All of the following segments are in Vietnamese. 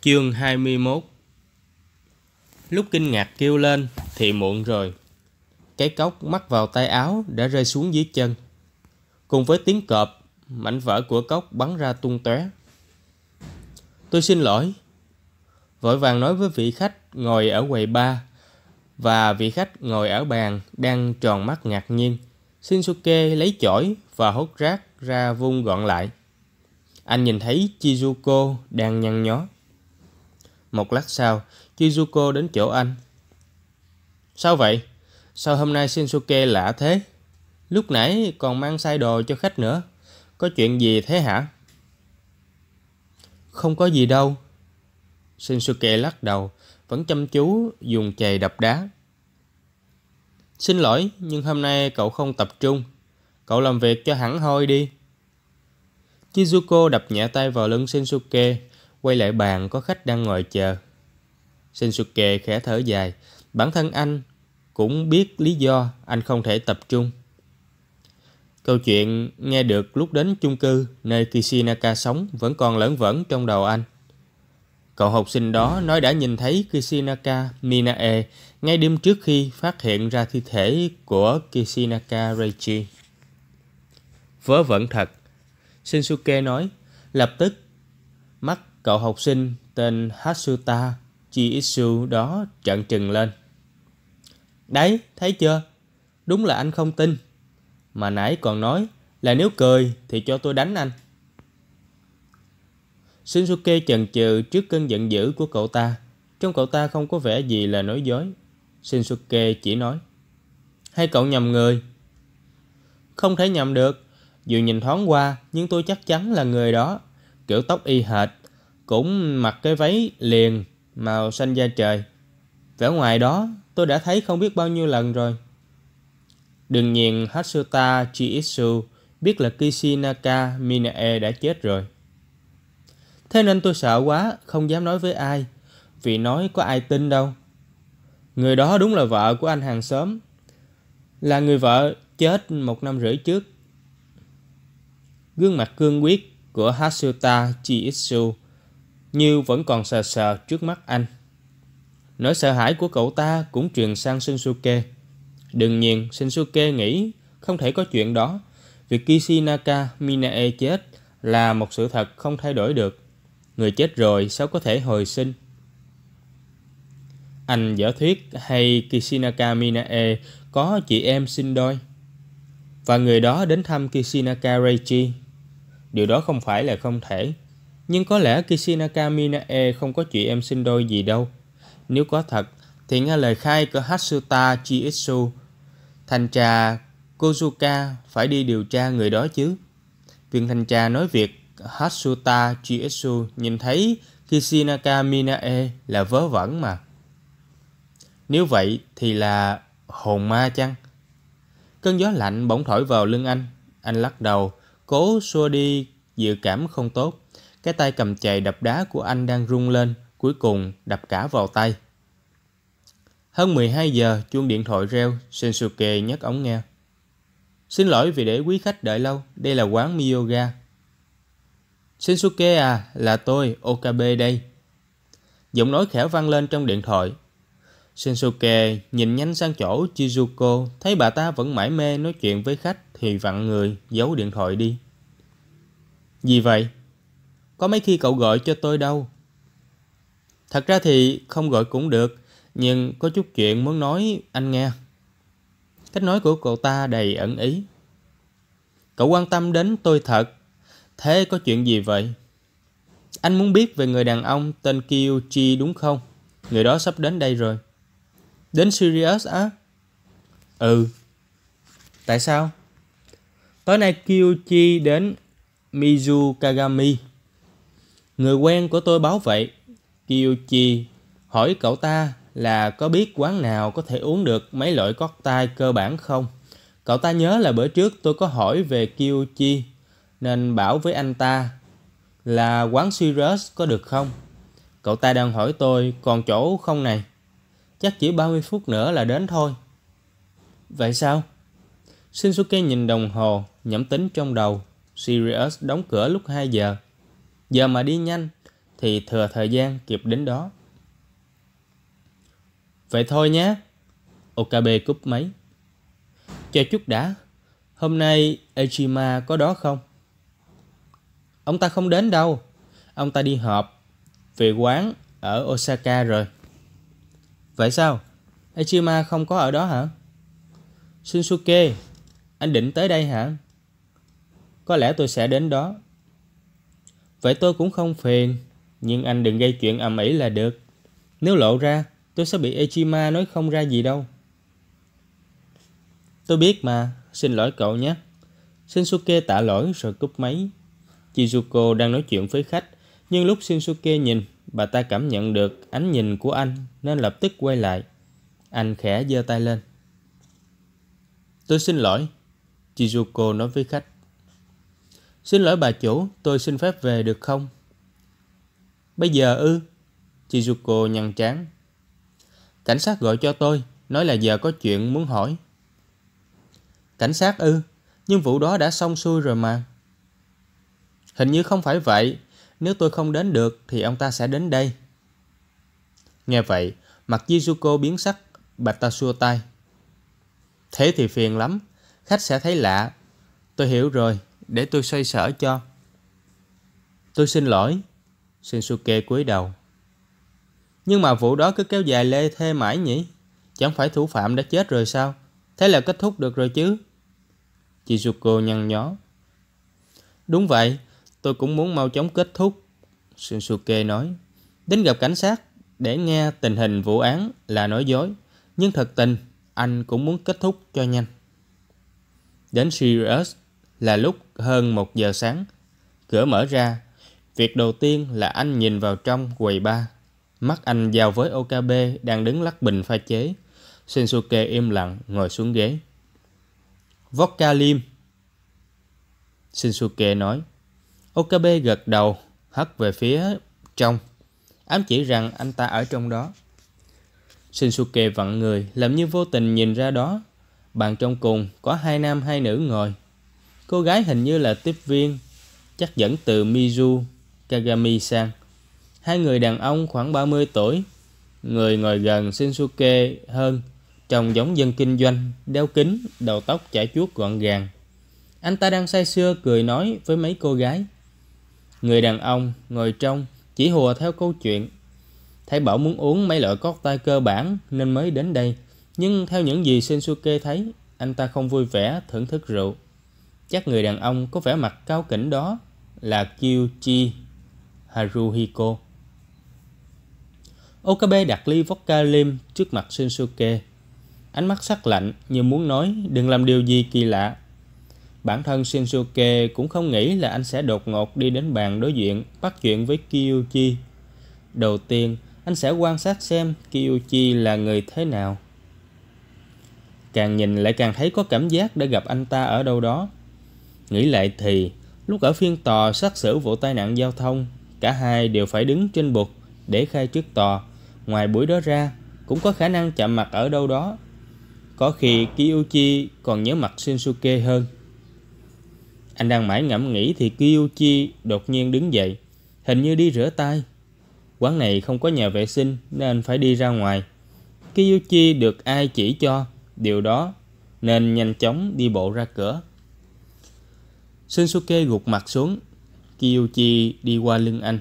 Chương 21. Lúc kinh ngạc kêu lên thì muộn rồi. Cái cốc mắc vào tay áo đã rơi xuống dưới chân. Cùng với tiếng cọp, mảnh vỡ của cốc bắn ra tung tóe. Tôi xin lỗi. Vội vàng nói với vị khách ngồi ở quầy bar và vị khách ngồi ở bàn đang tròn mắt ngạc nhiên. Shinsuke lấy chổi và hốt rác ra vung gọn lại. Anh nhìn thấy Chizuko đang nhăn nhó. Một lát sau, Chizuko đến chỗ anh. Sao vậy? Sao hôm nay Shinsuke lạ thế? Lúc nãy còn mang sai đồ cho khách nữa. Có chuyện gì thế hả? Không có gì đâu. Shinsuke lắc đầu, vẫn chăm chú dùng chày đập đá. Xin lỗi, nhưng hôm nay cậu không tập trung. Cậu làm việc cho hẳn hoi đi. Chizuko đập nhẹ tay vào lưng Shinsuke, quay lại bàn có khách đang ngồi chờ. Shinsuke khẽ thở dài. Bản thân anh cũng biết lý do anh không thể tập trung. Câu chuyện nghe được lúc đến chung cư nơi Kishinaka sống vẫn còn lởn vởn trong đầu anh. Cậu học sinh đó nói đã nhìn thấy Kishinaka Minae ngay đêm trước khi phát hiện ra thi thể của Kishinaka Reichi. Vớ vẩn thật, Shinsuke nói. Lập tức mắt cậu học sinh tên Hatsuta Chiitsu đó trợn trừng lên. Đấy, thấy chưa? Đúng là anh không tin. Mà nãy còn nói là nếu cười thì cho tôi đánh anh. Shinsuke chần chừ trước cơn giận dữ của cậu ta. Trong cậu ta không có vẻ gì là nói dối. Shinsuke chỉ nói. Hay cậu nhầm người? Không thể nhầm được. Dù nhìn thoáng qua nhưng tôi chắc chắn là người đó. Kiểu tóc y hệt, cũng mặc cái váy liền màu xanh da trời. Vẻ ngoài đó tôi đã thấy không biết bao nhiêu lần rồi. Đương nhiên Hatsuta Chiitsu biết là Kishinaka Minae đã chết rồi. Thế nên tôi sợ quá, không dám nói với ai. Vì nói có ai tin đâu. Người đó đúng là vợ của anh hàng xóm. Là người vợ chết 1 năm rưỡi trước. Gương mặt cương quyết của Hatsuta Chiitsu như vẫn còn sờ sờ trước mắt anh. Nỗi sợ hãi của cậu ta cũng truyền sang Shinsuke. Đương nhiên Shinsuke nghĩ không thể có chuyện đó. Việc Kishinaka Minae chết là một sự thật không thay đổi được. Người chết rồi sao có thể hồi sinh? Anh giả thuyết hay Kishinaka Minae có chị em sinh đôi và người đó đến thăm Kishinaka Reichi. Điều đó không phải là không thể. Nhưng có lẽ Kishinaka Minae không có chị em sinh đôi gì đâu. Nếu có thật thì nghe lời khai của Hatsuta Chiitsu, thanh tra Kozuka phải đi điều tra người đó chứ. Viên thanh tra nói việc Hatsuta Chiitsu nhìn thấy Kishinaka Minae là vớ vẩn mà. Nếu vậy thì là hồn ma chăng? Cơn gió lạnh bỗng thổi vào lưng anh. Anh lắc đầu, cố xua đi dự cảm không tốt. Cái tay cầm chày đập đá của anh đang rung lên, cuối cùng đập cả vào tay. Hơn 12 giờ, chuông điện thoại reo. Shinsuke nhấc ống nghe. Xin lỗi vì để quý khách đợi lâu, đây là quán Miyoga. Shinsuke à, là tôi, Okabe đây. Giọng nói khẽ vang lên trong điện thoại. Shinsuke nhìn nhanh sang chỗ Chizuko, thấy bà ta vẫn mải mê nói chuyện với khách thì vặn người, giấu điện thoại đi. Gì vậy? Có mấy khi cậu gọi cho tôi đâu. Thật ra thì không gọi cũng được, nhưng có chút chuyện muốn nói anh nghe. Cách nói của cậu ta đầy ẩn ý. Cậu quan tâm đến tôi thật. Thế có chuyện gì vậy? Anh muốn biết về người đàn ông tên Kyuchi đúng không? Người đó sắp đến đây rồi. Đến Sirius á? Ừ. Tại sao? Tối nay Kyuchi đến Mizukagami. Người quen của tôi báo vậy. Kyuchi hỏi cậu ta là có biết quán nào có thể uống được mấy loại cocktail cơ bản không? Cậu ta nhớ là bữa trước tôi có hỏi về Kyuchi nên bảo với anh ta là quán Sirius có được không? Cậu ta đang hỏi tôi còn chỗ không này? Chắc chỉ 30 phút nữa là đến thôi. Vậy sao? Shinsuke nhìn đồng hồ, nhẩm tính trong đầu. Sirius đóng cửa lúc 2 giờ. Giờ mà đi nhanh thì thừa thời gian kịp đến đó. Vậy thôi nhé. Okabe cúp máy. Chờ chút đã. Hôm nay Ejima có đó không? Ông ta không đến đâu. Ông ta đi họp về quán ở Osaka rồi. Vậy sao? Ejima không có ở đó hả? Shinsuke, anh định tới đây hả? Có lẽ tôi sẽ đến đó. Vậy tôi cũng không phiền. Nhưng anh đừng gây chuyện ầm ĩ là được. Nếu lộ ra, tôi sẽ bị Ejima nói không ra gì đâu. Tôi biết mà, xin lỗi cậu nhé. Shinsuke tạ lỗi rồi cúp máy. Chizuko đang nói chuyện với khách, nhưng lúc Shinsuke nhìn, bà ta cảm nhận được ánh nhìn của anh nên lập tức quay lại. Anh khẽ giơ tay lên. Tôi xin lỗi, Chizuko nói với khách. Xin lỗi bà chủ, tôi xin phép về được không? Bây giờ ư? Chizuko nhăn trán. Cảnh sát gọi cho tôi, nói là giờ có chuyện muốn hỏi. Cảnh sát ư? Nhưng vụ đó đã xong xuôi rồi mà. Hình như không phải vậy. Nếu tôi không đến được thì ông ta sẽ đến đây. Nghe vậy, mặt Chizuko biến sắc, bà ta xua tay. Thế thì phiền lắm. Khách sẽ thấy lạ. Tôi hiểu rồi, để tôi xoay sở cho. Tôi xin lỗi. Shinsuke cúi đầu. Nhưng mà vụ đó cứ kéo dài lê thê mãi nhỉ? Chẳng phải thủ phạm đã chết rồi sao? Thế là kết thúc được rồi chứ? Chizuko nhăn nhó. Đúng vậy, tôi cũng muốn mau chóng kết thúc. Shinsuke nói. Đến gặp cảnh sát để nghe tình hình vụ án là nói dối. Nhưng thật tình, anh cũng muốn kết thúc cho nhanh. Đến Sirius là lúc hơn 1 giờ sáng. Cửa mở ra. Việc đầu tiên là anh nhìn vào trong quầy bar. Mắt anh giao với Okabe đang đứng lắc bình pha chế. Shinsuke im lặng ngồi xuống ghế. Vodka Lim, Shinsuke nói. Okabe gật đầu, hất về phía trong, ám chỉ rằng anh ta ở trong đó. Shinsuke vặn người, làm như vô tình nhìn ra đó. Bàn trong cùng có 2 nam 2 nữ ngồi. Cô gái hình như là tiếp viên, chắc dẫn từ Mizu Kagami-san. 2 người đàn ông khoảng 30 tuổi. Người ngồi gần Shinsuke hơn, trông giống dân kinh doanh, đeo kính, đầu tóc chải chuốt gọn gàng. Anh ta đang say sưa cười nói với mấy cô gái. Người đàn ông ngồi trong chỉ hùa theo câu chuyện. Thấy bảo muốn uống mấy loại cocktail cơ bản nên mới đến đây. Nhưng theo những gì Shinsuke thấy, anh ta không vui vẻ thưởng thức rượu. Chắc người đàn ông có vẻ mặt cao kỉnh đó là Kyuchi Haruhiko. Okabe đặt ly vodka lim trước mặt Shinsuke. Ánh mắt sắc lạnh như muốn nói đừng làm điều gì kỳ lạ. Bản thân Shinsuke cũng không nghĩ là anh sẽ đột ngột đi đến bàn đối diện bắt chuyện với Kyuchi. Đầu tiên, anh sẽ quan sát xem Kyuchi là người thế nào. Càng nhìn lại càng thấy có cảm giác đã gặp anh ta ở đâu đó. Nghĩ lại thì, lúc ở phiên tòa xét xử vụ tai nạn giao thông, cả hai đều phải đứng trên bục để khai trước tòa. Ngoài buổi đó ra, cũng có khả năng chạm mặt ở đâu đó. Có khi Kyuchi còn nhớ mặt Shinsuke hơn. Anh đang mãi ngẫm nghĩ thì Kyuchi đột nhiên đứng dậy, hình như đi rửa tay. Quán này không có nhà vệ sinh nên phải đi ra ngoài. Kyuchi được ai chỉ cho điều đó nên nhanh chóng đi bộ ra cửa. Shinsuke gục mặt xuống. Kyuchi đi qua lưng anh.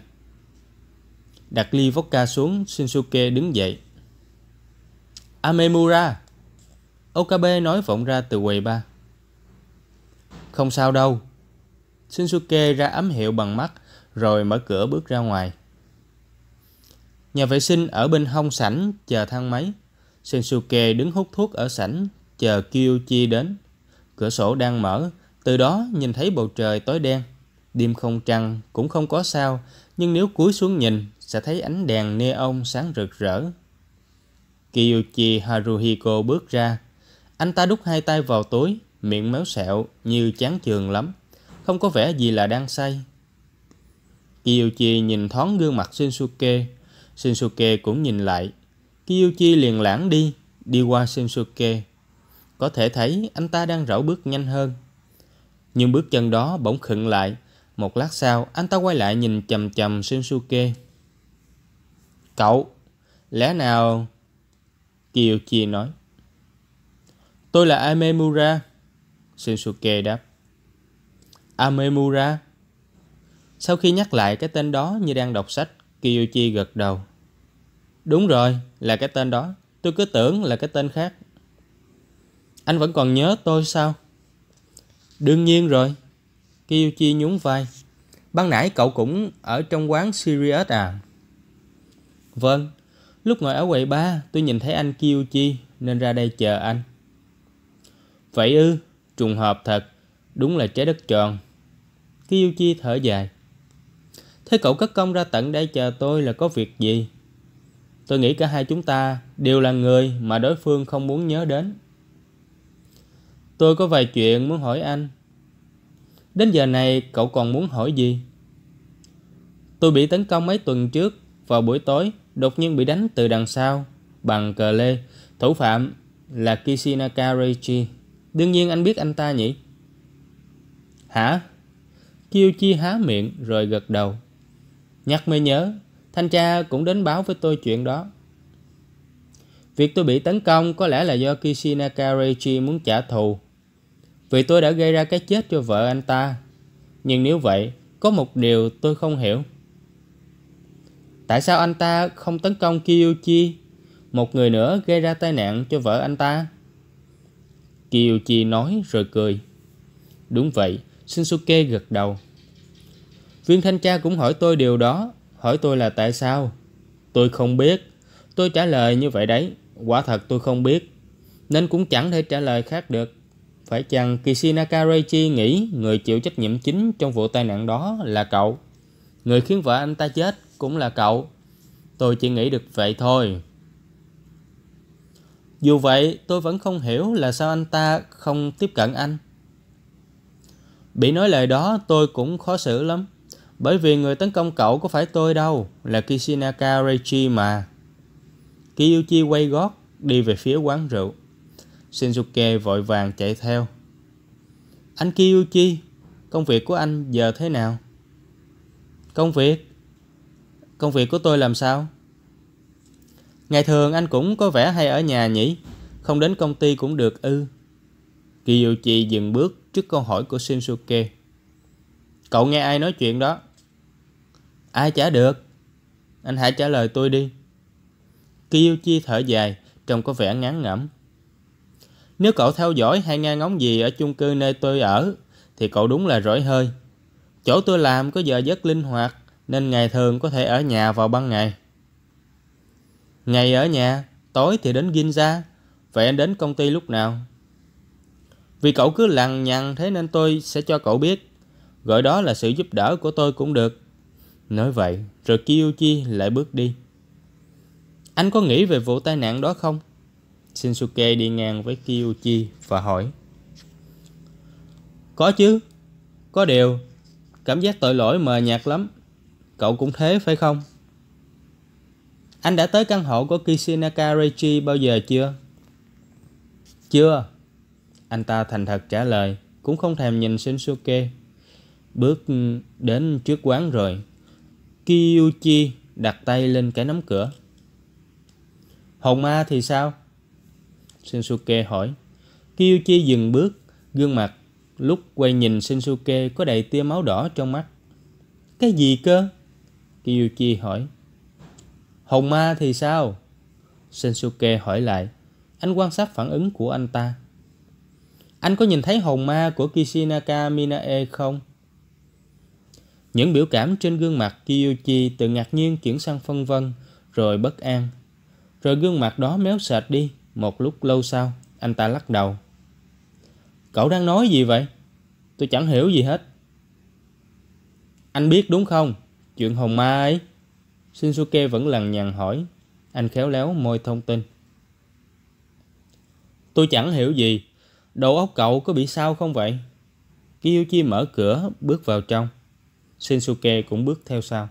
Đặt ly vodka xuống, Shinsuke đứng dậy. Amemura, Okabe nói vọng ra từ quầy bar. Không sao đâu. Shinsuke ra ám hiệu bằng mắt rồi mở cửa bước ra ngoài. Nhà vệ sinh ở bên hông sảnh chờ thang máy. Shinsuke đứng hút thuốc ở sảnh chờ Kyuchi đến. Cửa sổ đang mở, từ đó nhìn thấy bầu trời tối đen. Đêm không trăng cũng không có sao, nhưng nếu cúi xuống nhìn sẽ thấy ánh đèn neon sáng rực rỡ. Kyuchi Haruhiko bước ra. Anh ta đút 2 tay vào túi, miệng méo sẹo như chán chường lắm, không có vẻ gì là đang say. Kyuchi nhìn thoáng gương mặt Shinsuke. Shinsuke cũng nhìn lại. Kyuchi liền lãng đi qua Shinsuke. Có thể thấy anh ta đang rảo bước nhanh hơn. Nhưng bước chân đó bỗng khựng lại. Một lát sau, anh ta quay lại nhìn chằm chằm Shinsuke. Cậu, lẽ nào... Kiyoshi nói. Tôi là Amemura. Shinsuke đáp. Amemura? Sau khi nhắc lại cái tên đó như đang đọc sách, Kiyoshi gật đầu. Đúng rồi, là cái tên đó. Tôi cứ tưởng là cái tên khác. Anh vẫn còn nhớ tôi sao? Đương nhiên rồi. Kiyoshi nhún vai. Ban nãy cậu cũng ở trong quán Sirius à? Vâng. Lúc ngồi ở quầy bar, tôi nhìn thấy anh Kiyoshi nên ra đây chờ anh. Vậy ư, trùng hợp thật. Đúng là trái đất tròn. Kiyoshi thở dài. Thế cậu cất công ra tận đây chờ tôi là có việc gì? Tôi nghĩ cả hai chúng ta đều là người mà đối phương không muốn nhớ đến. Tôi có vài chuyện muốn hỏi anh. Đến giờ này cậu còn muốn hỏi gì? Tôi bị tấn công mấy tuần trước. Vào buổi tối đột nhiên bị đánh từ đằng sau bằng cờ lê. Thủ phạm là Kishinaka Reichi. Đương nhiên anh biết anh ta nhỉ? Hả? Kiyoshi há miệng rồi gật đầu. Nhắc mới nhớ, thanh tra cũng đến báo với tôi chuyện đó. Việc tôi bị tấn công có lẽ là do Kishinaka Reichi muốn trả thù, vì tôi đã gây ra cái chết cho vợ anh ta. Nhưng nếu vậy, có một điều tôi không hiểu. Tại sao anh ta không tấn công Kiyoshi, một người nữa gây ra tai nạn cho vợ anh ta? Kiyoshi nói rồi cười. Đúng vậy, Shinsuke gật đầu. Viên thanh tra cũng hỏi tôi điều đó. Hỏi tôi là tại sao? Tôi không biết. Tôi trả lời như vậy đấy. Quả thật tôi không biết, nên cũng chẳng thể trả lời khác được. Phải chăng Kishinaka Reichi nghĩ người chịu trách nhiệm chính trong vụ tai nạn đó là cậu? Người khiến vợ anh ta chết cũng là cậu? Tôi chỉ nghĩ được vậy thôi. Dù vậy, tôi vẫn không hiểu là sao anh ta không tiếp cận anh. Bị nói lời đó tôi cũng khó xử lắm. Bởi vì người tấn công cậu có phải tôi đâu, là Kishinaka Reichi mà. Kiyoshi quay gót đi về phía quán rượu. Shinsuke vội vàng chạy theo. Anh Kiyoshi, công việc của anh giờ thế nào? Công việc? Công việc của tôi làm sao? Ngày thường anh cũng có vẻ hay ở nhà nhỉ? Không đến công ty cũng được ư? Kiyoshi dừng bước trước câu hỏi của Shinsuke. Cậu nghe ai nói chuyện đó? Ai chả được. Anh hãy trả lời tôi đi. Kiyoshi thở dài, trông có vẻ ngán ngẩm. Nếu cậu theo dõi hay nghe ngóng gì ở chung cư nơi tôi ở, thì cậu đúng là rỗi hơi. Chỗ tôi làm có giờ giấc linh hoạt, nên ngày thường có thể ở nhà vào ban ngày. Ngày ở nhà, tối thì đến Ginza. Vậy anh đến công ty lúc nào? Vì cậu cứ lằng nhằng thế nên tôi sẽ cho cậu biết. Gọi đó là sự giúp đỡ của tôi cũng được. Nói vậy, rồi Kiyoshi lại bước đi. Anh có nghĩ về vụ tai nạn đó không? Shinsuke đi ngang với Kiyoshi và hỏi. Có chứ. Có điều, cảm giác tội lỗi mờ nhạt lắm. Cậu cũng thế phải không? Anh đã tới căn hộ của Kishinaka Reichi bao giờ chưa? Chưa. Anh ta thành thật trả lời, cũng không thèm nhìn Shinsuke. Bước đến trước quán rồi. Kiyoshi đặt tay lên cái nắm cửa. Hồn ma thì sao? Shinsuke hỏi. Kiyoshi dừng bước, gương mặt lúc quay nhìn Shinsuke có đầy tia máu đỏ trong mắt. Cái gì cơ? Kiyoshi hỏi. Hồn ma thì sao? Shinsuke hỏi lại. Anh quan sát phản ứng của anh ta. Anh có nhìn thấy hồn ma của Kishinaka Minae không? Những biểu cảm trên gương mặt Kiyoshi từ ngạc nhiên chuyển sang phân vân, rồi bất an. Rồi gương mặt đó méo sệt đi. Một lúc lâu sau, anh ta lắc đầu. Cậu đang nói gì vậy? Tôi chẳng hiểu gì hết. Anh biết đúng không? Chuyện hồn ma ấy. Shinsuke vẫn lằng nhằng hỏi. Anh khéo léo môi thông tin. Tôi chẳng hiểu gì. Đầu óc cậu có bị sao không vậy? Kiyoshi mở cửa bước vào trong. Shinsuke cũng bước theo sau.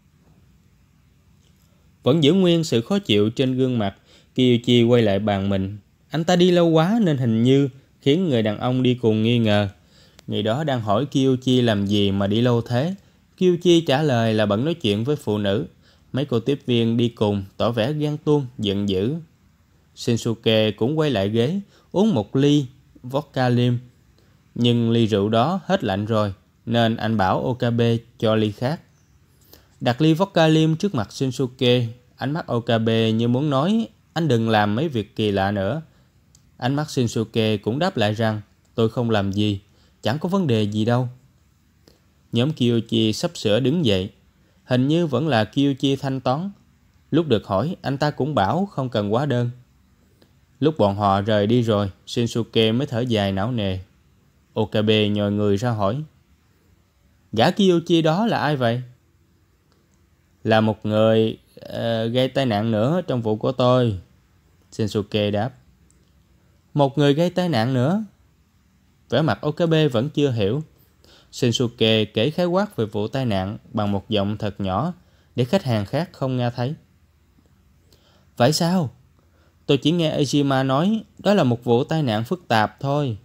Vẫn giữ nguyên sự khó chịu trên gương mặt, Kiyoshi quay lại bàn mình. Anh ta đi lâu quá nên hình như khiến người đàn ông đi cùng nghi ngờ. Người đó đang hỏi Kiyoshi làm gì mà đi lâu thế. Kiyoshi trả lời là bận nói chuyện với phụ nữ. Mấy cô tiếp viên đi cùng tỏ vẻ ghen tuông, giận dữ. Shinsuke cũng quay lại ghế, uống một ly vodka lim. Nhưng ly rượu đó hết lạnh rồi, nên anh bảo Okabe cho ly khác. Đặt ly vodka lim trước mặt Shinsuke, ánh mắt Okabe như muốn nói anh đừng làm mấy việc kỳ lạ nữa. Ánh mắt Shinsuke cũng đáp lại rằng tôi không làm gì, chẳng có vấn đề gì đâu. Nhóm Kyoichi sắp sửa đứng dậy. Hình như vẫn là Kyoichi thanh toán. Lúc được hỏi, anh ta cũng bảo không cần hóa đơn. Lúc bọn họ rời đi rồi, Shinsuke mới thở dài não nề. Okabe nhòi người ra hỏi, gã Kyoichi đó là ai vậy? Là một người gây tai nạn nữa trong vụ của tôi. Shinsuke đáp. Một người gây tai nạn nữa? Vẻ mặt Okabe vẫn chưa hiểu. Shinsuke kể khái quát về vụ tai nạn bằng một giọng thật nhỏ để khách hàng khác không nghe thấy. Vậy sao? Tôi chỉ nghe Ejima nói đó là một vụ tai nạn phức tạp thôi.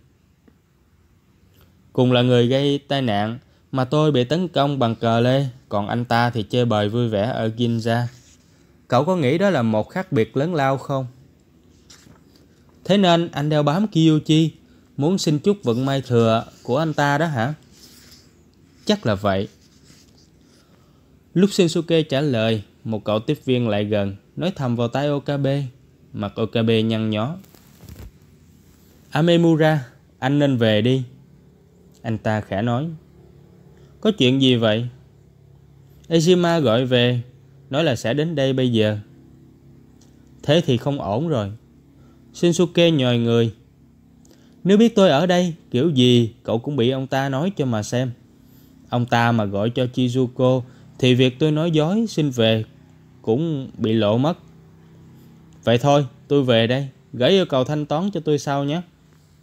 Cùng là người gây tai nạn mà tôi bị tấn công bằng cờ lê, còn anh ta thì chơi bời vui vẻ ở Ginza. Cậu có nghĩ đó là một khác biệt lớn lao không? Thế nên anh đeo bám Kyoichi, muốn xin chút vận may thừa của anh ta đó hả? Chắc là vậy. Lúc Shinsuke trả lời, một cậu tiếp viên lại gần, nói thầm vào tai Okabe. Mặt Okabe nhăn nhó. Amemura, anh nên về đi. Anh ta khẽ nói. Có chuyện gì vậy? Ejima gọi về, nói là sẽ đến đây bây giờ. Thế thì không ổn rồi. Shinsuke nhòi người. Nếu biết tôi ở đây, kiểu gì cậu cũng bị ông ta nói cho mà xem. Ông ta mà gọi cho Chizuko thì việc tôi nói dối xin về cũng bị lộ mất. Vậy thôi, tôi về đây. Gửi yêu cầu thanh toán cho tôi sau nhé.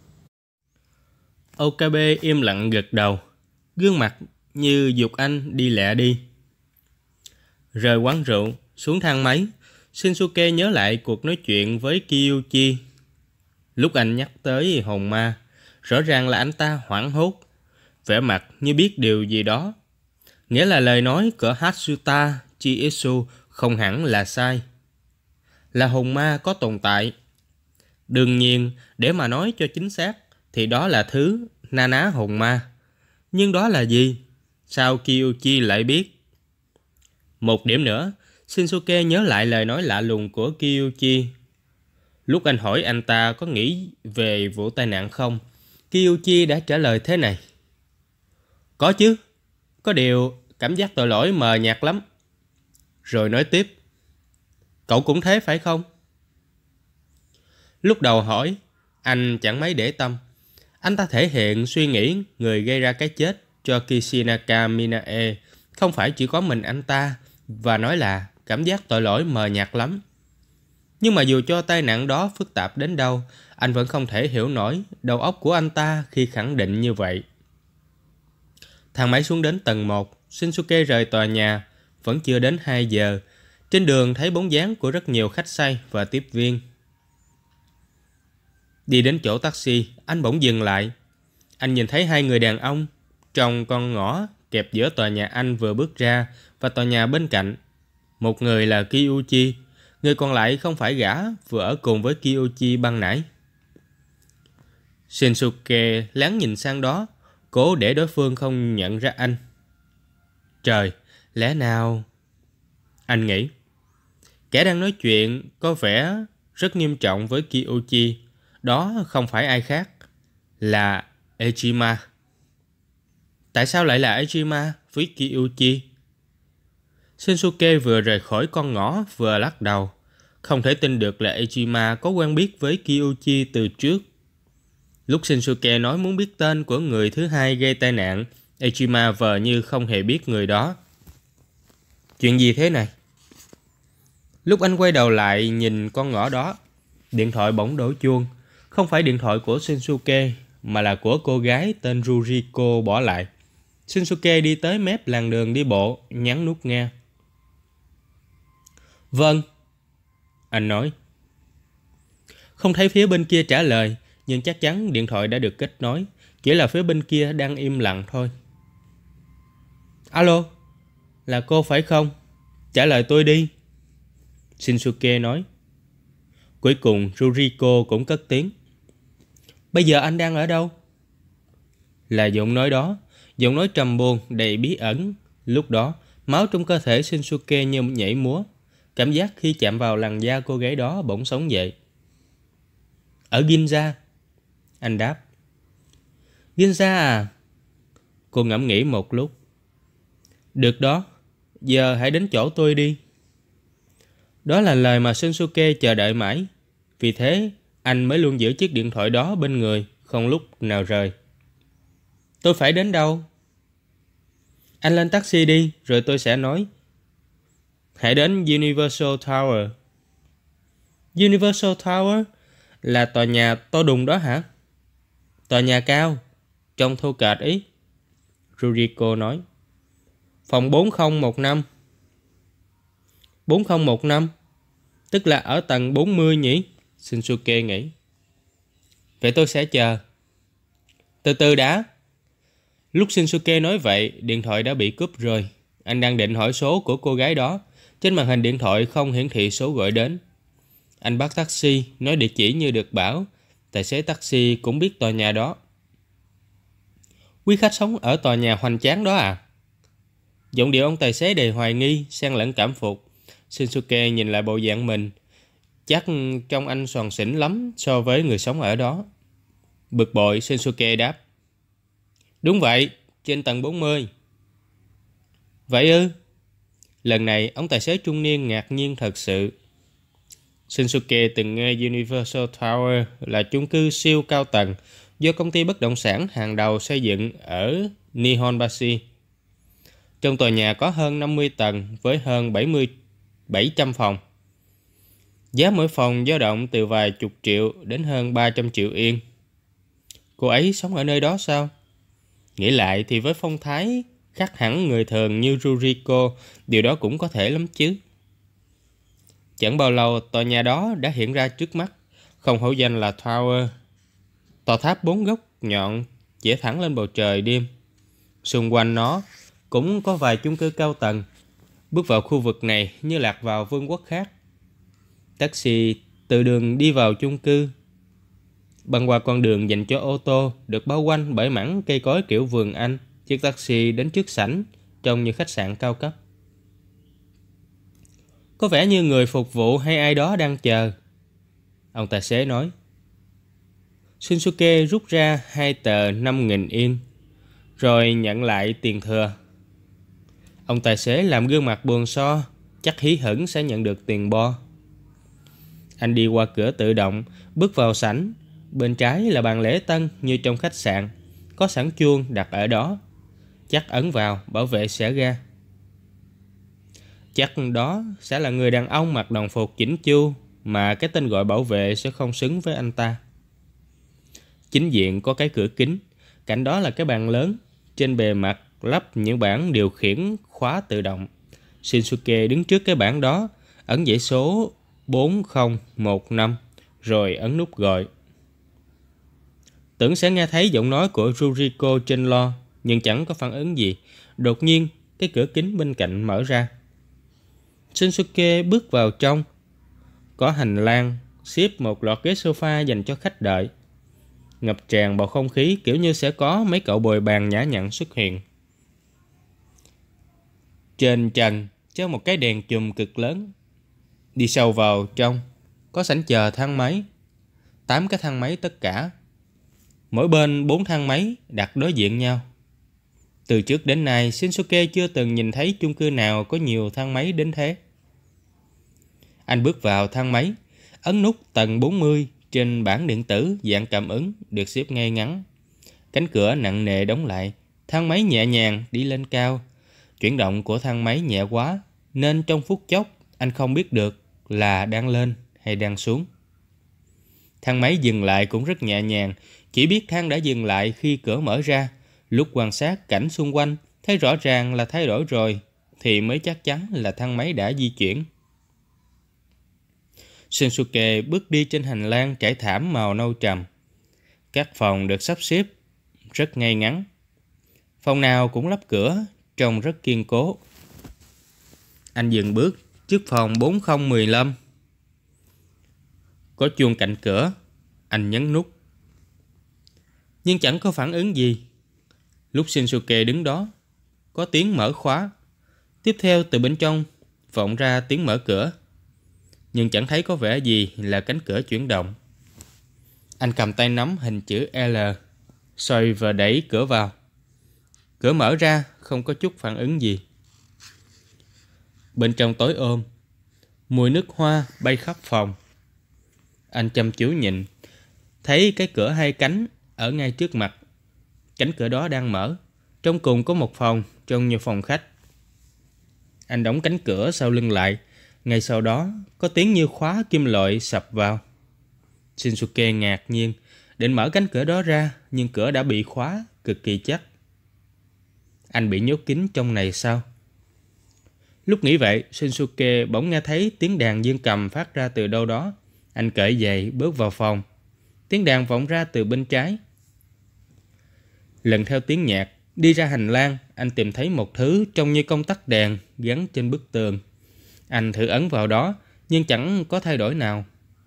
Okabe im lặng gật đầu, gương mặt như giục anh đi lẹ đi. Rời quán rượu, xuống thang máy, Shinsuke nhớ lại cuộc nói chuyện với Kyoichi. Lúc anh nhắc tới hồn ma, rõ ràng là anh ta hoảng hốt, vẻ mặt như biết điều gì đó. Nghĩa là lời nói của Hatsuta Chietsu không hẳn là sai. Là hồn ma có tồn tại. Đương nhiên, để mà nói cho chính xác, thì đó là thứ na ná hồn ma. Nhưng đó là gì? Sao Kyoichi lại biết? Một điểm nữa, Shinsuke nhớ lại lời nói lạ lùng của Kyoichi. Lúc anh hỏi anh ta có nghĩ về vụ tai nạn không, Kyoichi đã trả lời thế này. Có chứ, có điều cảm giác tội lỗi mờ nhạt lắm. Rồi nói tiếp. Cậu cũng thế phải không? Lúc đầu hỏi, anh chẳng mấy để tâm. Anh ta thể hiện suy nghĩ người gây ra cái chết cho Kishinaka Minae không phải chỉ có mình anh ta, và nói là cảm giác tội lỗi mờ nhạt lắm. Nhưng mà dù cho tai nạn đó phức tạp đến đâu, anh vẫn không thể hiểu nổi đầu óc của anh ta khi khẳng định như vậy. Thang máy xuống đến tầng 1, Shinsuke rời tòa nhà, vẫn chưa đến 2 giờ. Trên đường thấy bóng dáng của rất nhiều khách say và tiếp viên. Đi đến chỗ taxi, anh bỗng dừng lại. Anh nhìn thấy hai người đàn ông trong con ngõ kẹp giữa tòa nhà anh vừa bước ra và tòa nhà bên cạnh. Một người là Kyoichi, người còn lại không phải gã vừa ở cùng với Kyoichi ban nãy. Shinsuke lén nhìn sang đó, cố để đối phương không nhận ra anh. Trời, lẽ nào... Anh nghĩ, kẻ đang nói chuyện có vẻ rất nghiêm trọng với Kyoichi. Đó không phải ai khác, là Ejima. Tại sao lại là Ejima với Kyoichi? Shinsuke vừa rời khỏi con ngõ vừa lắc đầu. Không thể tin được là Ejima có quen biết với Kyoichi từ trước. Lúc Shinsuke nói muốn biết tên của người thứ hai gây tai nạn, Ejima vờ như không hề biết người đó. Chuyện gì thế này? Lúc anh quay đầu lại nhìn con ngõ đó, điện thoại bỗng đổ chuông. Không phải điện thoại của Shinsuke, mà là của cô gái tên Ruriko bỏ lại. Shinsuke đi tới mép làn đường đi bộ, nhấn nút nghe. Vâng, anh nói. Không thấy phía bên kia trả lời, nhưng chắc chắn điện thoại đã được kết nối. Chỉ là phía bên kia đang im lặng thôi. Alo, là cô phải không? Trả lời tôi đi, Shinsuke nói. Cuối cùng Ruriko cũng cất tiếng. Bây giờ anh đang ở đâu? Là giọng nói đó, giọng nói trầm buồn đầy bí ẩn. Lúc đó máu trong cơ thể Shinsuke như nhảy múa. Cảm giác khi chạm vào làn da cô gái đó bỗng sống dậy. Ở Ginza, anh đáp. Ginza à? Cô ngẫm nghĩ một lúc. Được đó, giờ hãy đến chỗ tôi đi. Đó là lời mà Shinsuke chờ đợi mãi. Vì thế anh mới luôn giữ chiếc điện thoại đó bên người, không lúc nào rời. Tôi phải đến đâu? Anh lên taxi đi, rồi tôi sẽ nói. Hãy đến Universal Tower. Universal Tower? Là tòa nhà to đùng đó hả? Tòa nhà cao, trông thô kệch ý, Ruriko nói. Phòng 4015. 4015? Tức là ở tầng 40 nhỉ? Shinsuke nghĩ. Vậy tôi sẽ chờ. Từ từ đã. Lúc Shinsuke nói vậy, điện thoại đã bị cúp rồi. Anh đang định hỏi số của cô gái đó. Trên màn hình điện thoại không hiển thị số gọi đến. Anh bắt taxi, nói địa chỉ như được bảo. Tài xế taxi cũng biết tòa nhà đó. Quý khách sống ở tòa nhà hoành tráng đó à? Giọng điệu ông tài xế đầy hoài nghi, xen lẫn cảm phục. Shinsuke nhìn lại bộ dạng mình. Chắc trông anh xoàn xỉn lắm so với người sống ở đó. Bực bội, Shinsuke đáp. Đúng vậy, trên tầng 40. Vậy ư? Lần này, ông tài xế trung niên ngạc nhiên thật sự. Shinsuke từng nghe Universal Tower là chung cư siêu cao tầng do công ty bất động sản hàng đầu xây dựng ở Nihonbashi. Trong tòa nhà có hơn 50 tầng với hơn 700 phòng. Giá mỗi phòng dao động từ vài chục triệu đến hơn 300 triệu yên. Cô ấy sống ở nơi đó sao? Nghĩ lại thì với phong thái khác hẳn người thường như Ruriko, điều đó cũng có thể lắm chứ. Chẳng bao lâu tòa nhà đó đã hiện ra trước mắt, không hổ danh là Tower. Tòa tháp 4 góc nhọn chĩa thẳng lên bầu trời đêm. Xung quanh nó cũng có vài chung cư cao tầng. Bước vào khu vực này như lạc vào vương quốc khác. Taxi từ đường đi vào chung cư. Băng qua con đường dành cho ô tô được bao quanh bởi mảng cây cối kiểu vườn Anh. Chiếc taxi đến trước sảnh trông như khách sạn cao cấp. Có vẻ như người phục vụ hay ai đó đang chờ, ông tài xế nói. Shinsuke rút ra 2 tờ 5.000 yên, rồi nhận lại tiền thừa. Ông tài xế làm gương mặt buồn so, chắc hí hửng sẽ nhận được tiền bo. Anh đi qua cửa tự động, bước vào sảnh. Bên trái là bàn lễ tân như trong khách sạn, có sẵn chuông đặt ở đó. Chắc ấn vào, bảo vệ sẽ ra. Chắc đó sẽ là người đàn ông mặc đồng phục chỉnh chu, mà cái tên gọi bảo vệ sẽ không xứng với anh ta. Chính diện có cái cửa kính, cạnh đó là cái bàn lớn. Trên bề mặt lắp những bảng điều khiển khóa tự động. Shinsuke đứng trước cái bảng đó, ấn dãy số 4015, rồi ấn nút gọi. Tưởng sẽ nghe thấy giọng nói của Ruriko trên lo, nhưng chẳng có phản ứng gì. Đột nhiên, cái cửa kính bên cạnh mở ra. Shinsuke bước vào trong. Có hành lang, xếp một loạt ghế sofa dành cho khách đợi. Ngập tràn bầu không khí kiểu như sẽ có mấy cậu bồi bàn nhã nhặn xuất hiện. Trên trần treo một cái đèn chùm cực lớn. Đi sâu vào trong, có sảnh chờ thang máy. 8 cái thang máy tất cả. Mỗi bên 4 thang máy đặt đối diện nhau. Từ trước đến nay, Shinsuke chưa từng nhìn thấy chung cư nào có nhiều thang máy đến thế. Anh bước vào thang máy, ấn nút tầng 40 trên bảng điện tử dạng cảm ứng được xếp ngay ngắn. Cánh cửa nặng nề đóng lại, thang máy nhẹ nhàng đi lên cao. Chuyển động của thang máy nhẹ quá, nên trong phút chốc anh không biết được là đang lên hay đang xuống. Thang máy dừng lại cũng rất nhẹ nhàng, chỉ biết thang đã dừng lại khi cửa mở ra. Lúc quan sát cảnh xung quanh, thấy rõ ràng là thay đổi rồi, thì mới chắc chắn là thang máy đã di chuyển. Shinsuke bước đi trên hành lang trải thảm màu nâu trầm. Các phòng được sắp xếp rất ngay ngắn. Phòng nào cũng lắp cửa, trông rất kiên cố. Anh dừng bước trước phòng 4015. Có chuông cạnh cửa. Anh nhấn nút, nhưng chẳng có phản ứng gì. Lúc Shinsuke đứng đó, có tiếng mở khóa. Tiếp theo từ bên trong vọng ra tiếng mở cửa, nhưng chẳng thấy có vẻ gì là cánh cửa chuyển động. Anh cầm tay nắm hình chữ L, xoay và đẩy cửa vào. Cửa mở ra, không có chút phản ứng gì. Bên trong tối ôm, mùi nước hoa bay khắp phòng. Anh chăm chú nhìn, thấy cái cửa hai cánh ở ngay trước mặt. Cánh cửa đó đang mở. Trong cùng có một phòng trông như phòng khách. Anh đóng cánh cửa sau lưng lại. Ngay sau đó có tiếng như khóa kim loại sập vào. Shinsuke ngạc nhiên định mở cánh cửa đó ra, nhưng cửa đã bị khóa cực kỳ chắc. Anh bị nhốt kín trong này sao? Lúc nghĩ vậy, Shinsuke bỗng nghe thấy tiếng đàn dương cầm phát ra từ đâu đó. Anh cởi giày bước vào phòng. Tiếng đàn vọng ra từ bên trái. Lần theo tiếng nhạc đi ra hành lang, anh tìm thấy một thứ trông như công tắc đèn gắn trên bức tường. Anh thử ấn vào đó, nhưng chẳng có thay đổi nào.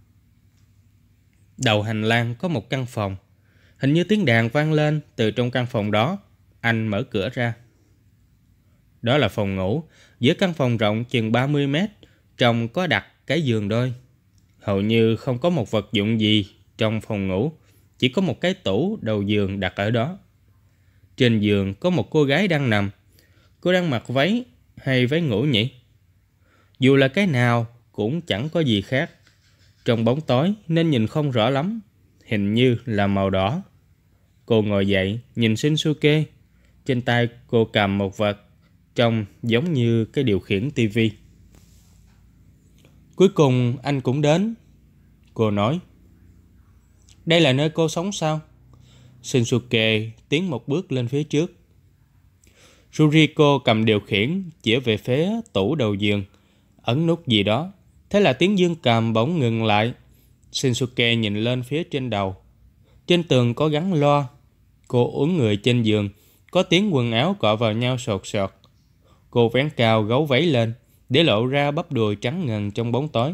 Đầu hành lang có một căn phòng. Hình như tiếng đàn vang lên từ trong căn phòng đó. Anh mở cửa ra. Đó là phòng ngủ. Giữa căn phòng rộng chừng 30 mét, trong có đặt cái giường đôi. Hầu như không có một vật dụng gì trong phòng ngủ. Chỉ có một cái tủ đầu giường đặt ở đó. Trên giường có một cô gái đang nằm. Cô đang mặc váy hay váy ngủ nhỉ? Dù là cái nào cũng chẳng có gì khác. Trong bóng tối nên nhìn không rõ lắm. Hình như là màu đỏ. Cô ngồi dậy nhìn Shinsuke. Trên tay cô cầm một vật trông giống như cái điều khiển tivi. Cuối cùng anh cũng đến. Cô nói. Đây là nơi cô sống sao? Shinsuke tiến một bước lên phía trước. Ruriko cầm điều khiển chỉ về phía tủ đầu giường, ấn nút gì đó. Thế là tiếng dương cầm bỗng ngừng lại. Shinsuke nhìn lên phía trên đầu. Trên tường có gắn loa. Cô uốn người trên giường. Có tiếng quần áo cọ vào nhau sột soạt. Cô vén cao gấu váy lên để lộ ra bắp đùi trắng ngần trong bóng tối.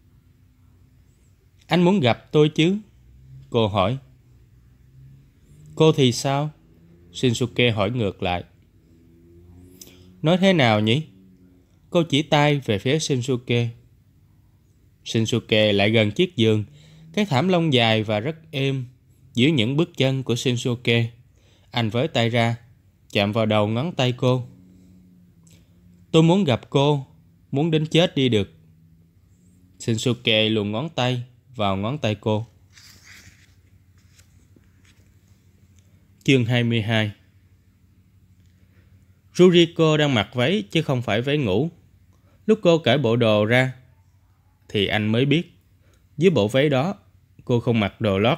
Anh muốn gặp tôi chứ? Cô hỏi. Cô thì sao? Shinsuke hỏi ngược lại. Nói thế nào nhỉ? Cô chỉ tay về phía Shinsuke. Shinsuke lại gần chiếc giường. Cái thảm lông dài và rất êm dưới những bước chân của Shinsuke. Anh với tay ra, chạm vào đầu ngón tay cô. Tôi muốn gặp cô, muốn đến chết đi được. Shinsuke luồn ngón tay vào ngón tay cô. Chương 22. Ruriko đang mặc váy chứ không phải váy ngủ. Lúc cô cởi bộ đồ ra thì anh mới biết dưới bộ váy đó cô không mặc đồ lót.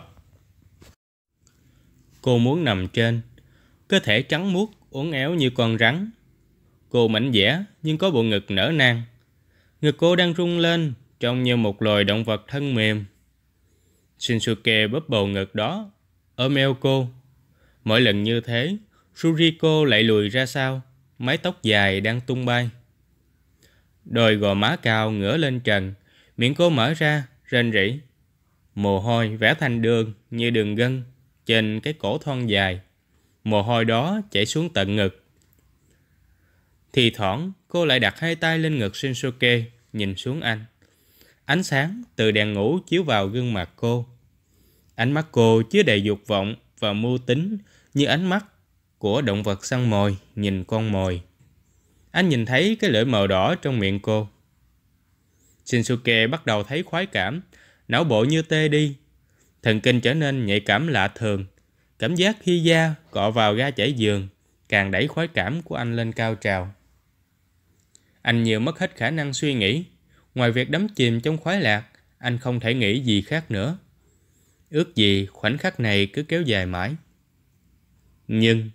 Cô muốn nằm trên, cơ thể trắng muốt uốn éo như con rắn. Cô mảnh dẻ nhưng có bộ ngực nở nang. Ngực cô đang rung lên trông như một loài động vật thân mềm. Shinsuke bóp bầu ngực đó, ôm eo cô. Mỗi lần như thế, Ruriko lại lùi ra sau, mái tóc dài đang tung bay. Đôi gò má cao ngửa lên trần, miệng cô mở ra, rên rỉ. Mồ hôi vẽ thành đường như đường gân trên cái cổ thon dài. Mồ hôi đó chảy xuống tận ngực. Thì thoảng cô lại đặt hai tay lên ngực Shinsuke, nhìn xuống anh. Ánh sáng từ đèn ngủ chiếu vào gương mặt cô. Ánh mắt cô chứa đầy dục vọng và mưu tính, như ánh mắt của động vật săn mồi nhìn con mồi. Anh nhìn thấy cái lưỡi màu đỏ trong miệng cô. Shinsuke bắt đầu thấy khoái cảm, não bộ như tê đi. Thần kinh trở nên nhạy cảm lạ thường. Cảm giác khi da cọ vào ga trải giường càng đẩy khoái cảm của anh lên cao trào. Anh như mất hết khả năng suy nghĩ. Ngoài việc đắm chìm trong khoái lạc, anh không thể nghĩ gì khác nữa. Ước gì khoảnh khắc này cứ kéo dài mãi. Nhưng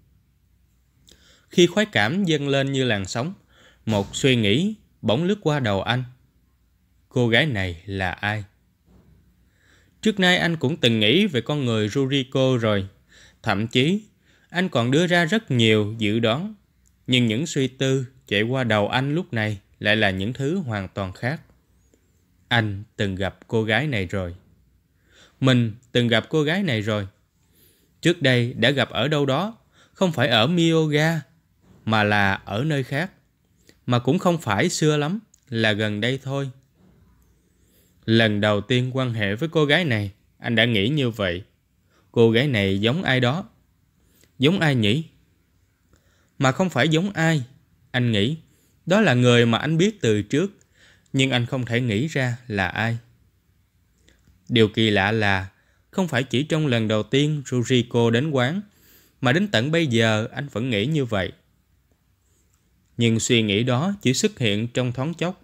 khi khoái cảm dâng lên như làn sóng, một suy nghĩ bỗng lướt qua đầu anh. Cô gái này là ai? Trước nay anh cũng từng nghĩ về con người Ruriko rồi. Thậm chí anh còn đưa ra rất nhiều dự đoán. Nhưng những suy tư chạy qua đầu anh lúc này lại là những thứ hoàn toàn khác. Anh từng gặp cô gái này rồi. Mình từng gặp cô gái này rồi. Trước đây đã gặp ở đâu đó, không phải ở Myoga, mà là ở nơi khác. Mà cũng không phải xưa lắm, là gần đây thôi. Lần đầu tiên quan hệ với cô gái này, anh đã nghĩ như vậy. Cô gái này giống ai đó. Giống ai nhỉ? Mà không phải giống ai. Anh nghĩ đó là người mà anh biết từ trước, nhưng anh không thể nghĩ ra là ai. Điều kỳ lạ là không phải chỉ trong lần đầu tiên Ruriko đến quán, mà đến tận bây giờ anh vẫn nghĩ như vậy. Nhưng suy nghĩ đó chỉ xuất hiện trong thoáng chốc.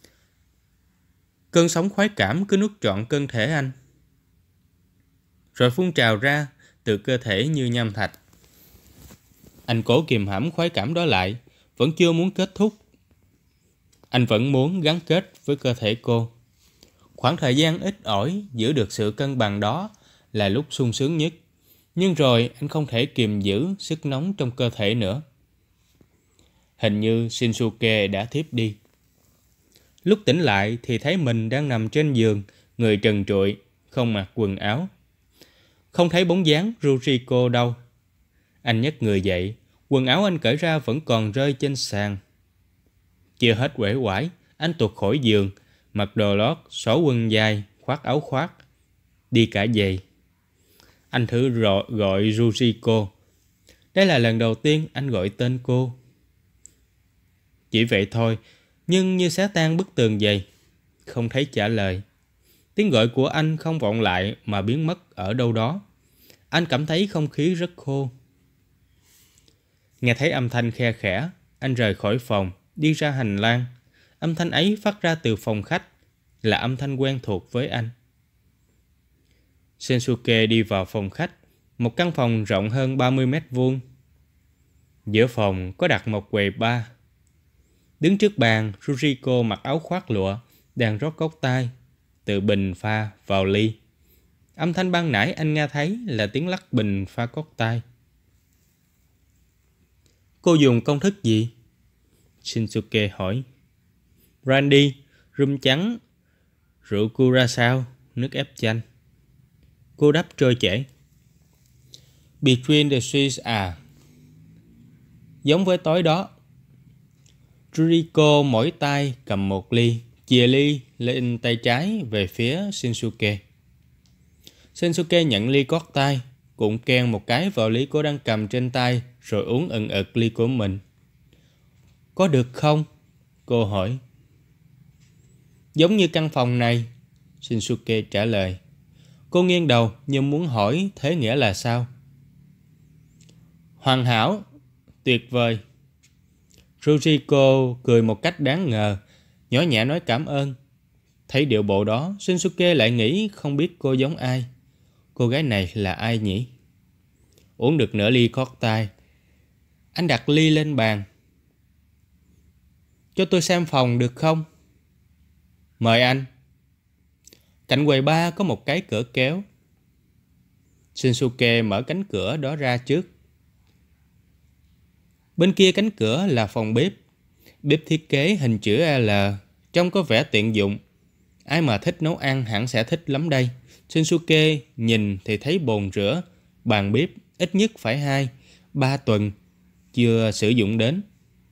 Cơn sóng khoái cảm cứ nuốt trọn cơ thể anh, rồi phun trào ra từ cơ thể như nham thạch. Anh cố kìm hãm khoái cảm đó lại, vẫn chưa muốn kết thúc. Anh vẫn muốn gắn kết với cơ thể cô. Khoảng thời gian ít ỏi giữ được sự cân bằng đó là lúc sung sướng nhất. Nhưng rồi anh không thể kiềm giữ sức nóng trong cơ thể nữa. Hình như Shinsuke đã thiếp đi. Lúc tỉnh lại thì thấy mình đang nằm trên giường, người trần trụi, không mặc quần áo. Không thấy bóng dáng Ruriko đâu. Anh nhấc người dậy, quần áo anh cởi ra vẫn còn rơi trên sàn. Chưa hết uể oải, anh tuột khỏi giường, mặc đồ lót, xỏ quần dài, khoác áo khoác, đi cả giày. Anh thử gọi Ruriko. Đây là lần đầu tiên anh gọi tên cô. Chỉ vậy thôi, nhưng như xé tan bức tường vậy. Không thấy trả lời. Tiếng gọi của anh không vọng lại mà biến mất ở đâu đó. Anh cảm thấy không khí rất khô. Nghe thấy âm thanh khe khẽ, anh rời khỏi phòng, đi ra hành lang. Âm thanh ấy phát ra từ phòng khách, là âm thanh quen thuộc với anh. Shinsuke đi vào phòng khách, một căn phòng rộng hơn 30 mét vuông. Giữa phòng có đặt một quầy bar. Đứng trước bàn, Ruriko mặc áo khoác lụa, đang rót cốc tai, từ bình pha vào ly. Âm thanh ban nãy anh nghe thấy là tiếng lắc bình pha cốc tai. Cô dùng công thức gì? Shinsuke hỏi. Brandy, rum trắng, rượu curacao, nước ép chanh. Cô đáp trôi chảy. Between the Swiss à. Giống với tối đó. Ruriko mỗi tay cầm một ly, chìa ly lên tay trái về phía Shinsuke. Shinsuke nhận ly cót tay, cũng ken một cái vào ly cô đang cầm trên tay, rồi uống ừng ực ly của mình. Có được không? Cô hỏi. Giống như căn phòng này, Shinsuke trả lời. Cô nghiêng đầu nhưng muốn hỏi thế nghĩa là sao? Hoàn hảo, tuyệt vời. Ruriko cười một cách đáng ngờ, nhỏ nhẹ nói cảm ơn. Thấy điệu bộ đó, Shinsuke lại nghĩ không biết cô giống ai. Cô gái này là ai nhỉ? Uống được nửa ly cocktail, anh đặt ly lên bàn. Cho tôi xem phòng được không? Mời anh. Cạnh quầy bar có một cái cửa kéo. Shinsuke mở cánh cửa đó ra trước. Bên kia cánh cửa là phòng bếp. Bếp thiết kế hình chữ L, trông có vẻ tiện dụng. Ai mà thích nấu ăn hẳn sẽ thích lắm đây. Shinsuke nhìn thì thấy bồn rửa, bàn bếp ít nhất phải 2-3 tuần chưa sử dụng đến.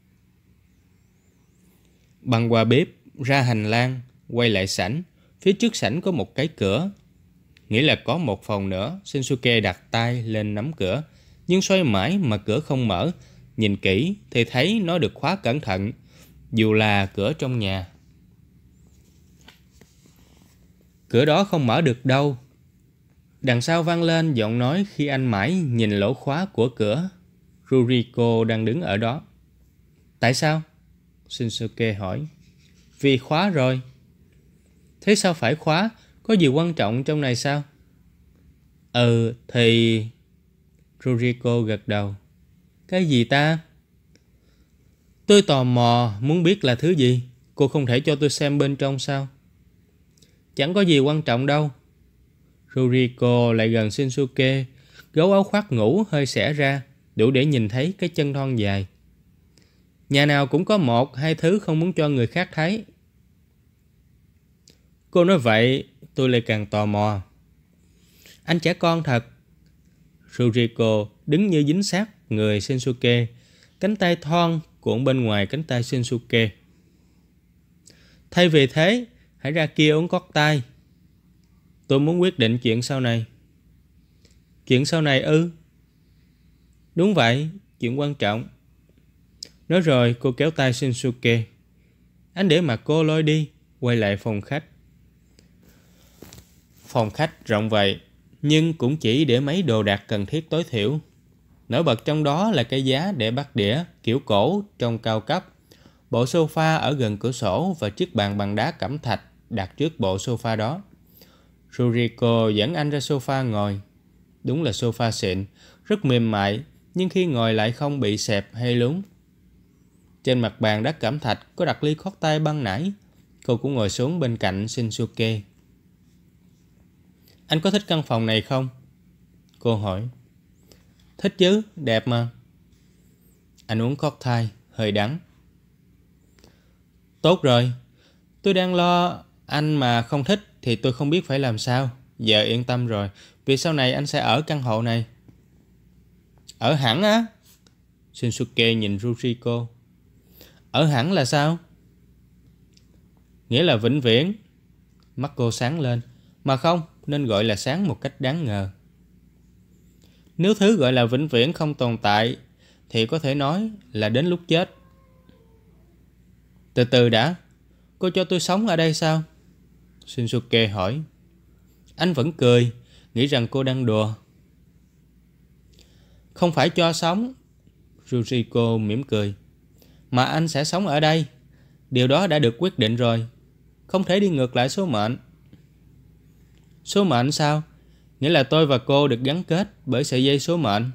Băng qua bếp, ra hành lang, quay lại sảnh. Phía trước sảnh có một cái cửa. Nghĩ là có một phòng nữa. Shinsuke đặt tay lên nắm cửa, nhưng xoay mãi mà cửa không mở. Nhìn kỹ thì thấy nó được khóa cẩn thận, dù là cửa trong nhà. Cửa đó không mở được đâu. Đằng sau vang lên giọng nói khi anh mãi nhìn lỗ khóa của cửa. Ruriko đang đứng ở đó. Tại sao? Shinsuke hỏi. Vì khóa rồi. Thế sao phải khóa? Có gì quan trọng trong này sao? Thì... Ruriko gật đầu. Cái gì ta? Tôi tò mò muốn biết là thứ gì. Cô không thể cho tôi xem bên trong sao? Chẳng có gì quan trọng đâu. Ruriko lại gần Shinsuke. Gấu áo khoác ngủ hơi xẻ ra, đủ để nhìn thấy cái chân thon dài. Nhà nào cũng có một, hai thứ không muốn cho người khác thấy. Cô nói vậy, tôi lại càng tò mò. Anh trẻ con thật. Ruriko đứng như dính sát người Shinsuke, cánh tay thon cuộn bên ngoài cánh tay Shinsuke. Thay vì thế, hãy ra kia uống cót tai. Tôi muốn quyết định chuyện sau này. Chuyện sau này ư? Đúng vậy, chuyện quan trọng. Nói rồi cô kéo tay Shinsuke. Anh để mặc cô lôi đi, quay lại phòng khách. Phòng khách rộng vậy, nhưng cũng chỉ để mấy đồ đạc cần thiết tối thiểu. Nổi bật trong đó là cái giá để bắt đĩa kiểu cổ trông cao cấp, bộ sofa ở gần cửa sổ và chiếc bàn bằng đá cẩm thạch đặt trước bộ sofa đó. Ruriko dẫn anh ra sofa ngồi. Đúng là sofa xịn, rất mềm mại, nhưng khi ngồi lại không bị xẹp hay lún. Trên mặt bàn đá cẩm thạch có đặt ly khoác tay ban nãy. Cô cũng ngồi xuống bên cạnh Shinsuke. Anh có thích căn phòng này không? Cô hỏi. Thích chứ, đẹp mà. Anh uống cocktail, hơi đắng. Tốt rồi, tôi đang lo anh mà không thích thì tôi không biết phải làm sao. Giờ yên tâm rồi, vì sau này anh sẽ ở căn hộ này. Ở hẳn á? Shinsuke nhìn Ruriko. Ở hẳn là sao? Nghĩa là vĩnh viễn. Mắt cô sáng lên. Mà không, nên gọi là sáng một cách đáng ngờ. Nếu thứ gọi là vĩnh viễn không tồn tại, thì có thể nói là đến lúc chết. Từ từ đã, cô cho tôi sống ở đây sao? Shinsuke hỏi. Anh vẫn cười, nghĩ rằng cô đang đùa. Không phải cho sống, Ruriko mỉm cười, mà anh sẽ sống ở đây. Điều đó đã được quyết định rồi, không thể đi ngược lại số mệnh. Số mệnh sao? Nghĩa là tôi và cô được gắn kết bởi sợi dây số mệnh.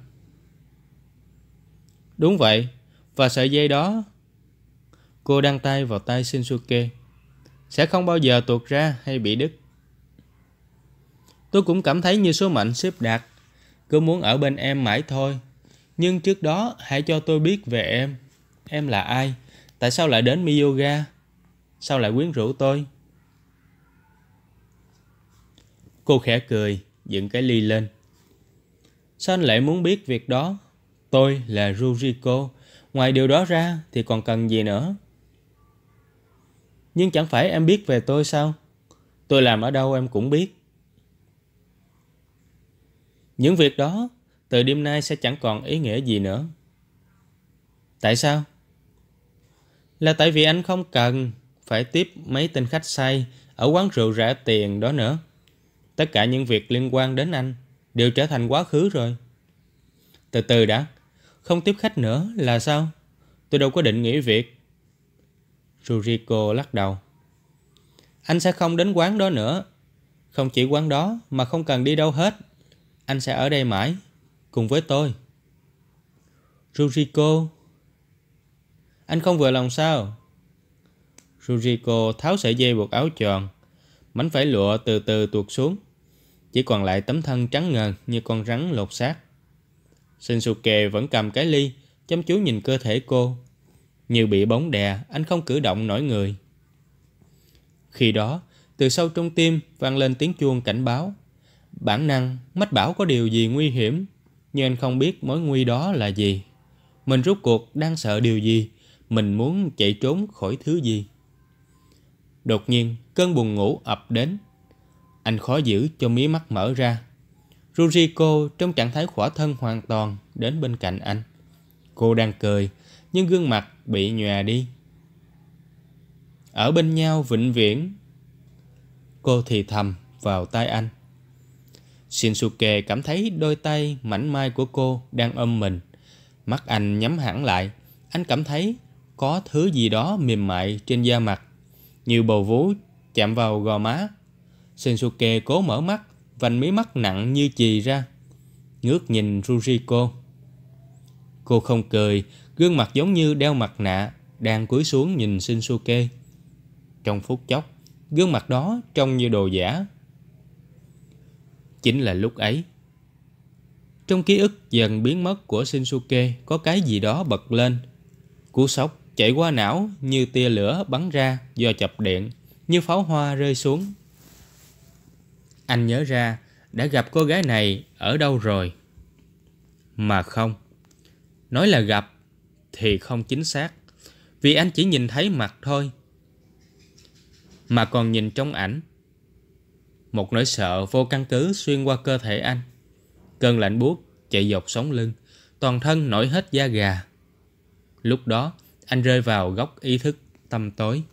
Đúng vậy, và sợi dây đó, cô đăng tay vào tay Shinsuke, sẽ không bao giờ tuột ra hay bị đứt. Tôi cũng cảm thấy như số mệnh xếp đặt, cứ muốn ở bên em mãi thôi. Nhưng trước đó hãy cho tôi biết về em. Em là ai? Tại sao lại đến Miyoga? Sao lại quyến rũ tôi? Cô khẽ cười, dựng cái ly lên. Sao anh lại muốn biết việc đó? Tôi là Ruriko. Ngoài điều đó ra thì còn cần gì nữa? Nhưng chẳng phải em biết về tôi sao? Tôi làm ở đâu em cũng biết. Những việc đó từ đêm nay sẽ chẳng còn ý nghĩa gì nữa. Tại sao? Là tại vì anh không cần phải tiếp mấy tên khách say ở quán rượu rẻ tiền đó nữa. Tất cả những việc liên quan đến anh đều trở thành quá khứ rồi. Từ từ đã, không tiếp khách nữa là sao? Tôi đâu có định nghỉ việc. Ruriko lắc đầu. Anh sẽ không đến quán đó nữa. Không chỉ quán đó mà không cần đi đâu hết. Anh sẽ ở đây mãi, cùng với tôi. Ruriko, anh không vừa lòng sao? Ruriko tháo sợi dây buộc áo choàng. Mảnh vải lụa từ từ tuột xuống. Chỉ còn lại tấm thân trắng ngần như con rắn lột xác. Shinsuke vẫn cầm cái ly, chăm chú nhìn cơ thể cô. Như bị bóng đè, anh không cử động nổi người. Khi đó, từ sâu trong tim vang lên tiếng chuông cảnh báo. Bản năng mách bảo có điều gì nguy hiểm, nhưng anh không biết mối nguy đó là gì. Mình rốt cuộc đang sợ điều gì, mình muốn chạy trốn khỏi thứ gì. Đột nhiên, cơn buồn ngủ ập đến. Anh khó giữ cho mí mắt mở ra. Ruriko trong trạng thái khỏa thân hoàn toàn đến bên cạnh anh. Cô đang cười, nhưng gương mặt bị nhòe đi. Ở bên nhau vĩnh viễn. Cô thì thầm vào tai anh. Shinsuke cảm thấy đôi tay mảnh mai của cô đang ôm mình. Mắt anh nhắm hẳn lại. Anh cảm thấy có thứ gì đó mềm mại trên da mặt, như bầu vú chạm vào gò má. Shinsuke cố mở mắt, vành mí mắt nặng như chì ra, ngước nhìn Ruriko. Cô không cười, gương mặt giống như đeo mặt nạ, đang cúi xuống nhìn Shinsuke. Trong phút chốc, gương mặt đó trông như đồ giả. Chính là lúc ấy, trong ký ức dần biến mất của Shinsuke có cái gì đó bật lên. Cú sốc chạy qua não như tia lửa bắn ra do chập điện, như pháo hoa rơi xuống. Anh nhớ ra đã gặp cô gái này ở đâu rồi. Mà không, nói là gặp thì không chính xác, vì anh chỉ nhìn thấy mặt thôi, mà còn nhìn trong ảnh. Một nỗi sợ vô căn cứ xuyên qua cơ thể anh. Cơn lạnh buốt chạy dọc sống lưng, toàn thân nổi hết da gà. Lúc đó anh rơi vào góc ý thức tăm tối.